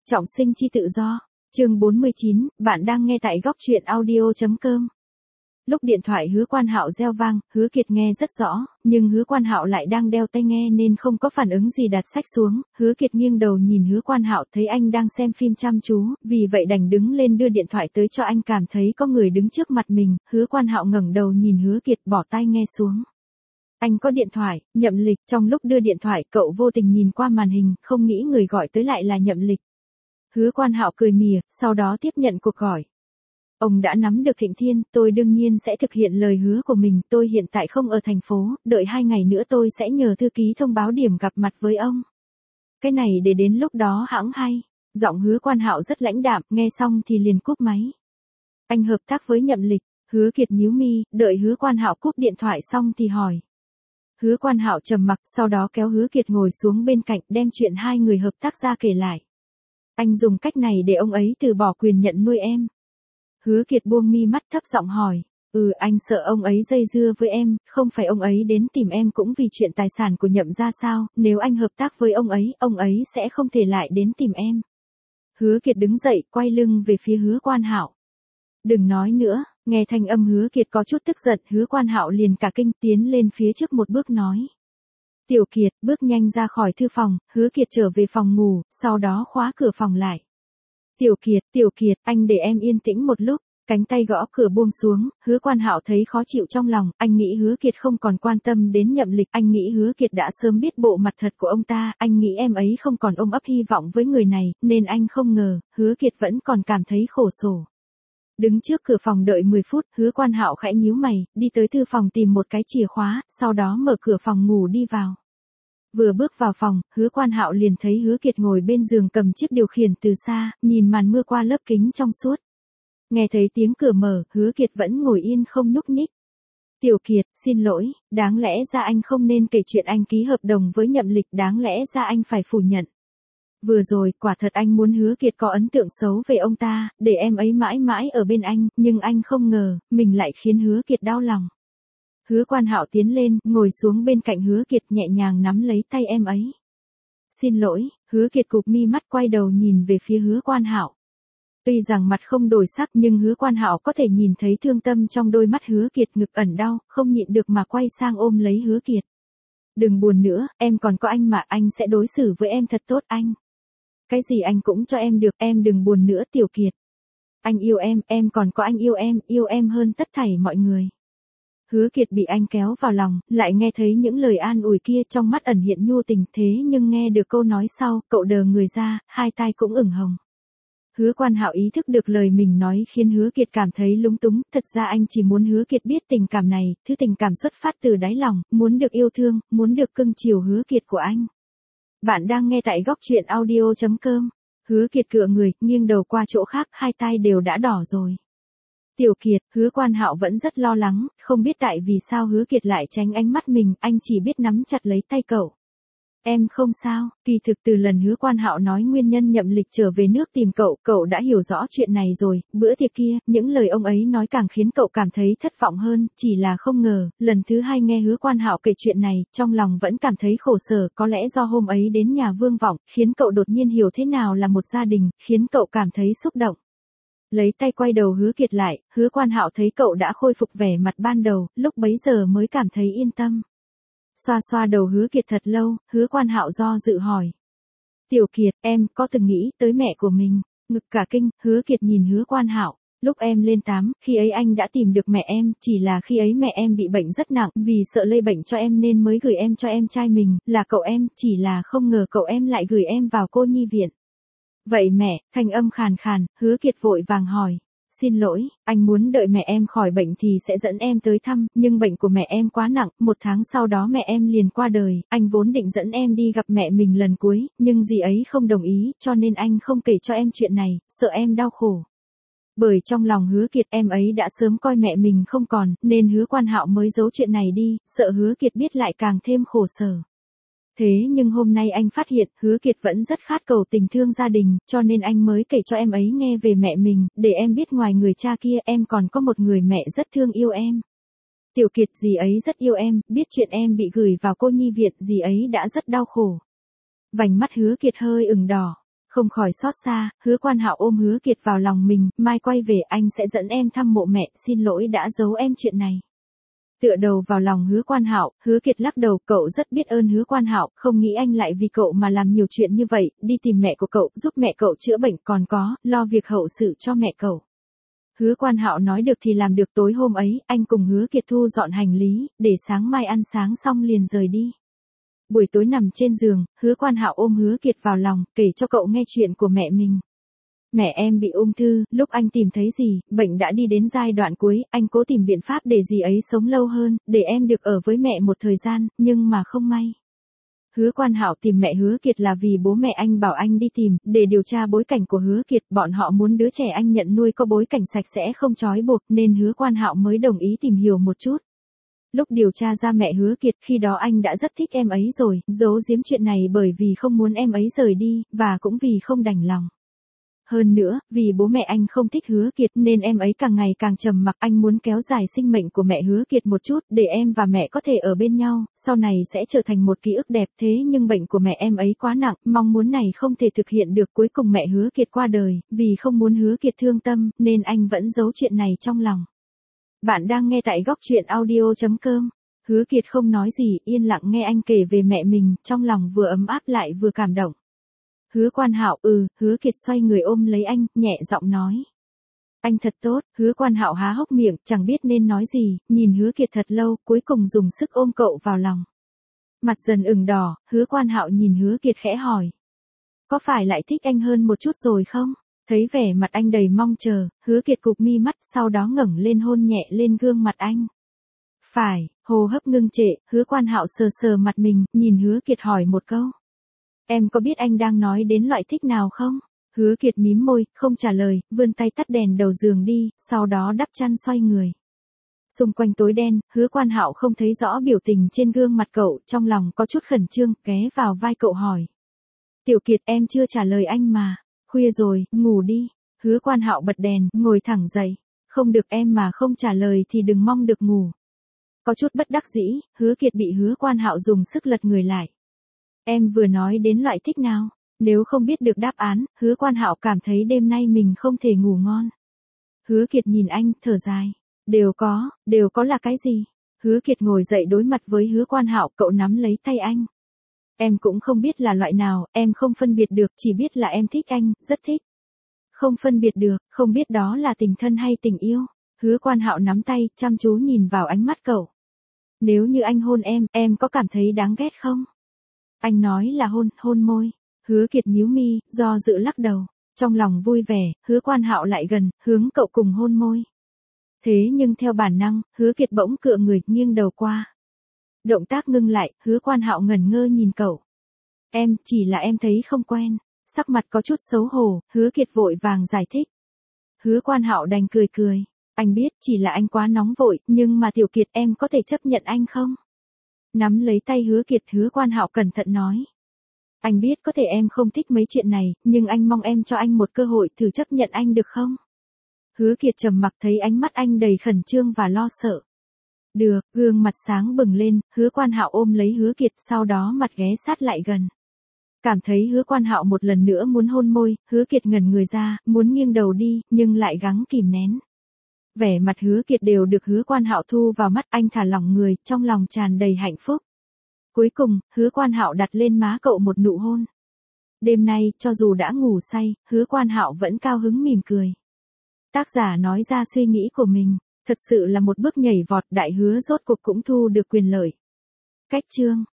Trọng sinh chi tự do. Chương 49, bạn đang nghe tại góc truyện audio.com. Lúc điện thoại Hứa Quan Hạo reo vang, Hứa Kiệt nghe rất rõ, nhưng Hứa Quan Hạo lại đang đeo tai nghe nên không có phản ứng gì, đặt sách xuống. Hứa Kiệt nghiêng đầu nhìn Hứa Quan Hạo, thấy anh đang xem phim chăm chú, vì vậy đành đứng lên đưa điện thoại tới cho anh, cảm thấy có người đứng trước mặt mình. Hứa Quan Hạo ngẩng đầu nhìn Hứa Kiệt, bỏ tai nghe xuống. Anh có điện thoại, Nhậm Lịch. Trong lúc đưa điện thoại, cậu vô tình nhìn qua màn hình, không nghĩ người gọi tới lại là Nhậm Lịch. Hứa Quan Hạo cười mỉa, sau đó tiếp nhận cuộc gọi. Ông đã nắm được Thịnh Thiên, tôi đương nhiên sẽ thực hiện lời hứa của mình, tôi hiện tại không ở thành phố, đợi 2 ngày nữa tôi sẽ nhờ thư ký thông báo điểm gặp mặt với ông. Cái này để đến lúc đó hẵng hay. Giọng Hứa Quan Hạo rất lãnh đạm, nghe xong thì liền cúp máy. Anh hợp tác với Nhậm Lịch. Hứa Kiệt nhíu mi, đợi Hứa Quan Hạo cúp điện thoại xong thì hỏi. Hứa Quan Hạo trầm mặc, sau đó kéo Hứa Kiệt ngồi xuống bên cạnh, đem chuyện hai người hợp tác ra kể lại. Anh dùng cách này để ông ấy từ bỏ quyền nhận nuôi em. Hứa Kiệt buông mi mắt, thấp giọng hỏi. Anh sợ ông ấy dây dưa với em, không phải ông ấy đến tìm em cũng vì chuyện tài sản của Nhậm gia sao, nếu anh hợp tác với ông ấy sẽ không thể lại đến tìm em. Hứa Kiệt đứng dậy, quay lưng về phía Hứa Quan Hạo. Đừng nói nữa. Nghe thanh âm Hứa Kiệt có chút tức giận, Hứa Quan Hạo liền cả kinh, tiến lên phía trước một bước nói. Tiểu Kiệt, bước nhanh ra khỏi thư phòng. Hứa Kiệt trở về phòng ngủ, sau đó khóa cửa phòng lại. Tiểu Kiệt, anh để em yên tĩnh một lúc. Cánh tay gõ cửa buông xuống, Hứa Quan Hạo thấy khó chịu trong lòng, anh nghĩ Hứa Kiệt không còn quan tâm đến Nhậm Lịch, anh nghĩ Hứa Kiệt đã sớm biết bộ mặt thật của ông ta, anh nghĩ em ấy không còn ôm ấp hy vọng với người này, nên anh không ngờ, Hứa Kiệt vẫn còn cảm thấy khổ sở. Đứng trước cửa phòng đợi 10 phút, Hứa Quan Hạo khẽ nhíu mày, đi tới thư phòng tìm một cái chìa khóa, sau đó mở cửa phòng ngủ đi vào. Vừa bước vào phòng, Hứa Quan Hạo liền thấy Hứa Kiệt ngồi bên giường cầm chiếc điều khiển từ xa, nhìn màn mưa qua lớp kính trong suốt. Nghe thấy tiếng cửa mở, Hứa Kiệt vẫn ngồi yên không nhúc nhích. Tiểu Kiệt, xin lỗi, đáng lẽ ra anh không nên kể chuyện anh ký hợp đồng với Nhậm Lịch, đáng lẽ ra anh phải phủ nhận. Vừa rồi, quả thật anh muốn Hứa Kiệt có ấn tượng xấu về ông ta, để em ấy mãi mãi ở bên anh, nhưng anh không ngờ, mình lại khiến Hứa Kiệt đau lòng. Hứa Quan Hạo tiến lên, ngồi xuống bên cạnh Hứa Kiệt, nhẹ nhàng nắm lấy tay em ấy. Xin lỗi. Hứa Kiệt cụp mi mắt, quay đầu nhìn về phía Hứa Quan Hạo. Tuy rằng mặt không đổi sắc nhưng Hứa Quan Hạo có thể nhìn thấy thương tâm trong đôi mắt Hứa Kiệt, ngực ẩn đau, không nhịn được mà quay sang ôm lấy Hứa Kiệt. Đừng buồn nữa, em còn có anh mà, anh sẽ đối xử với em thật tốt anh. Cái gì anh cũng cho em được, em đừng buồn nữa Tiểu Kiệt. Anh yêu em còn có anh yêu em hơn tất thảy mọi người. Hứa Kiệt bị anh kéo vào lòng, lại nghe thấy những lời an ủi kia, trong mắt ẩn hiện nhu tình, thế nhưng nghe được câu nói sau, cậu đờ người ra, hai tai cũng ửng hồng. Hứa Quan Hạo ý thức được lời mình nói khiến Hứa Kiệt cảm thấy lúng túng, thật ra anh chỉ muốn Hứa Kiệt biết tình cảm này, thứ tình cảm xuất phát từ đáy lòng, muốn được yêu thương, muốn được cưng chiều Hứa Kiệt của anh. Bạn đang nghe tại góc truyện audio.com. Hứa Kiệt cựa người, nghiêng đầu qua chỗ khác, hai tai đều đã đỏ rồi. Tiểu Kiệt, Hứa Quan Hạo vẫn rất lo lắng, không biết tại vì sao Hứa Kiệt lại tránh ánh mắt mình, anh chỉ biết nắm chặt lấy tay cậu. Em không sao. Kỳ thực từ lần Hứa Quan Hạo nói nguyên nhân Nhậm Lịch trở về nước tìm cậu đã hiểu rõ chuyện này rồi, bữa tiệc kia, những lời ông ấy nói càng khiến cậu cảm thấy thất vọng hơn, chỉ là không ngờ, lần thứ hai nghe Hứa Quan Hạo kể chuyện này, trong lòng vẫn cảm thấy khổ sở, có lẽ do hôm ấy đến nhà Vương Vọng, khiến cậu đột nhiên hiểu thế nào là một gia đình, khiến cậu cảm thấy xúc động. Lấy tay quay đầu Hứa Kiệt lại, Hứa Quan Hạo thấy cậu đã khôi phục vẻ mặt ban đầu, lúc bấy giờ mới cảm thấy yên tâm. Xoa xoa đầu Hứa Kiệt thật lâu, Hứa Quan Hạo do dự hỏi. Tiểu Kiệt, em có từng nghĩ tới mẹ của mình? Ngực cả kinh, Hứa Kiệt nhìn Hứa Quan Hạo. Lúc em lên 8, khi ấy anh đã tìm được mẹ em, chỉ là khi ấy mẹ em bị bệnh rất nặng, vì sợ lây bệnh cho em nên mới gửi em cho em trai mình, là cậu em, chỉ là không ngờ cậu em lại gửi em vào cô nhi viện. Vậy mẹ, thanh âm khàn khàn, Hứa Kiệt vội vàng hỏi. Xin lỗi, anh muốn đợi mẹ em khỏi bệnh thì sẽ dẫn em tới thăm, nhưng bệnh của mẹ em quá nặng, 1 tháng sau đó mẹ em liền qua đời, anh vốn định dẫn em đi gặp mẹ mình lần cuối, nhưng dì ấy không đồng ý, cho nên anh không kể cho em chuyện này, sợ em đau khổ. Bởi trong lòng Hứa Kiệt em ấy đã sớm coi mẹ mình không còn, nên Hứa Quan Hạo mới giấu chuyện này đi, sợ Hứa Kiệt biết lại càng thêm khổ sở. Thế nhưng hôm nay anh phát hiện Hứa Kiệt vẫn rất khát cầu tình thương gia đình, cho nên anh mới kể cho em ấy nghe về mẹ mình, để em biết ngoài người cha kia em còn có một người mẹ rất thương yêu em. Tiểu Kiệt, dì ấy rất yêu em, biết chuyện em bị gửi vào cô nhi viện, dì ấy đã rất đau khổ. Vành mắt Hứa Kiệt hơi ửng đỏ. Không khỏi xót xa, Hứa Quan Hạo ôm Hứa Kiệt vào lòng mình, mai quay về anh sẽ dẫn em thăm mộ mẹ, xin lỗi đã giấu em chuyện này. Tựa đầu vào lòng Hứa Quan Hạo, Hứa Kiệt lắc đầu, cậu rất biết ơn Hứa Quan Hạo, không nghĩ anh lại vì cậu mà làm nhiều chuyện như vậy, đi tìm mẹ của cậu, giúp mẹ cậu chữa bệnh, còn có, lo việc hậu sự cho mẹ cậu. Hứa Quan Hạo nói được thì làm được, tối hôm ấy, anh cùng Hứa Kiệt thu dọn hành lý, để sáng mai ăn sáng xong liền rời đi. Buổi tối nằm trên giường, Hứa Quan Hạo ôm Hứa Kiệt vào lòng, kể cho cậu nghe chuyện của mẹ mình. Mẹ em bị ung thư, lúc anh tìm thấy dì, bệnh đã đi đến giai đoạn cuối, anh cố tìm biện pháp để dì ấy sống lâu hơn, để em được ở với mẹ một thời gian, nhưng mà không may. Hứa Quan Hạo tìm mẹ Hứa Kiệt là vì bố mẹ anh bảo anh đi tìm, để điều tra bối cảnh của Hứa Kiệt, bọn họ muốn đứa trẻ anh nhận nuôi có bối cảnh sạch sẽ không trói buộc, nên Hứa Quan Hạo mới đồng ý tìm hiểu một chút. Lúc điều tra ra mẹ Hứa Kiệt, khi đó anh đã rất thích em ấy rồi, giấu giếm chuyện này bởi vì không muốn em ấy rời đi, và cũng vì không đành lòng. Hơn nữa, vì bố mẹ anh không thích Hứa Kiệt nên em ấy càng ngày càng trầm mặc, anh muốn kéo dài sinh mệnh của mẹ Hứa Kiệt một chút, để em và mẹ có thể ở bên nhau, sau này sẽ trở thành một ký ức đẹp, thế nhưng bệnh của mẹ em ấy quá nặng, mong muốn này không thể thực hiện được, cuối cùng mẹ Hứa Kiệt qua đời, vì không muốn Hứa Kiệt thương tâm, nên anh vẫn giấu chuyện này trong lòng. Bạn đang nghe tại góc truyện audio.com. Hứa Kiệt không nói gì, yên lặng nghe anh kể về mẹ mình, trong lòng vừa ấm áp lại vừa cảm động. Hứa Quan Hạo, Hứa Kiệt xoay người ôm lấy anh, nhẹ giọng nói. Anh thật tốt, Hứa Quan Hạo há hốc miệng, chẳng biết nên nói gì, nhìn Hứa Kiệt thật lâu, cuối cùng dùng sức ôm cậu vào lòng. Mặt dần ửng đỏ, Hứa Quan Hạo nhìn Hứa Kiệt khẽ hỏi. Có phải lại thích anh hơn một chút rồi không? Thấy vẻ mặt anh đầy mong chờ, Hứa Kiệt cụp mi mắt, sau đó ngẩng lên hôn nhẹ lên gương mặt anh. Phải, hô hấp ngưng trệ, Hứa Quan Hạo sờ sờ mặt mình, nhìn Hứa Kiệt hỏi một câu. Em có biết anh đang nói đến loại thích nào không? Hứa Kiệt mím môi, không trả lời, vươn tay tắt đèn đầu giường đi, sau đó đắp chăn xoay người. Xung quanh tối đen, Hứa Quan Hạo không thấy rõ biểu tình trên gương mặt cậu, trong lòng có chút khẩn trương, ghé vào vai cậu hỏi. Tiểu Kiệt, em chưa trả lời anh mà. Khuya rồi, ngủ đi. Hứa Quan Hạo bật đèn, ngồi thẳng dậy. Không được, em mà không trả lời thì đừng mong được ngủ. Có chút bất đắc dĩ, Hứa Kiệt bị Hứa Quan Hạo dùng sức lật người lại. Em vừa nói đến loại thích nào? Nếu không biết được đáp án, Hứa Quan Hạo cảm thấy đêm nay mình không thể ngủ ngon. Hứa Kiệt nhìn anh, thở dài. Đều có là cái gì? Hứa Kiệt ngồi dậy đối mặt với Hứa Quan Hạo, cậu nắm lấy tay anh. Em cũng không biết là loại nào, em không phân biệt được, chỉ biết là em thích anh, rất thích. Không phân biệt được, không biết đó là tình thân hay tình yêu. Hứa Quan Hạo nắm tay, chăm chú nhìn vào ánh mắt cậu. Nếu như anh hôn em có cảm thấy đáng ghét không? Anh nói là hôn môi. Hứa Kiệt nhíu mi, do dự lắc đầu. Trong lòng vui vẻ, Hứa Quan Hạo lại gần, hướng cậu cùng hôn môi. Thế nhưng theo bản năng, Hứa Kiệt bỗng cựa người, nghiêng đầu qua. Động tác ngưng lại, Hứa Quan Hạo ngẩn ngơ nhìn cậu. Chỉ là em thấy không quen. Sắc mặt có chút xấu hổ, Hứa Kiệt vội vàng giải thích. Hứa Quan Hạo đành cười. Anh biết, chỉ là anh quá nóng vội, nhưng mà Tiểu Kiệt, em có thể chấp nhận anh không? Nắm lấy tay Hứa Kiệt, Hứa Quan Hạo cẩn thận nói. Anh biết có thể em không thích mấy chuyện này, nhưng anh mong em cho anh một cơ hội thử chấp nhận anh được không? Hứa Kiệt trầm mặc, thấy ánh mắt anh đầy khẩn trương và lo sợ. Được, gương mặt sáng bừng lên, Hứa Quan Hạo ôm lấy Hứa Kiệt, sau đó mặt ghé sát lại gần. Cảm thấy Hứa Quan Hạo một lần nữa muốn hôn môi, Hứa Kiệt ngẩn người ra, muốn nghiêng đầu đi, nhưng lại gắng kìm nén. Vẻ mặt Hứa Kiệt đều được Hứa Quan Hạo thu vào mắt, anh thả lỏng người, trong lòng tràn đầy hạnh phúc. Cuối cùng, Hứa Quan Hạo đặt lên má cậu một nụ hôn. Đêm nay, cho dù đã ngủ say, Hứa Quan Hạo vẫn cao hứng mỉm cười. Tác giả nói ra suy nghĩ của mình, thật sự là một bước nhảy vọt, Đại Hứa rốt cuộc cũng thu được quyền lợi. Cách chương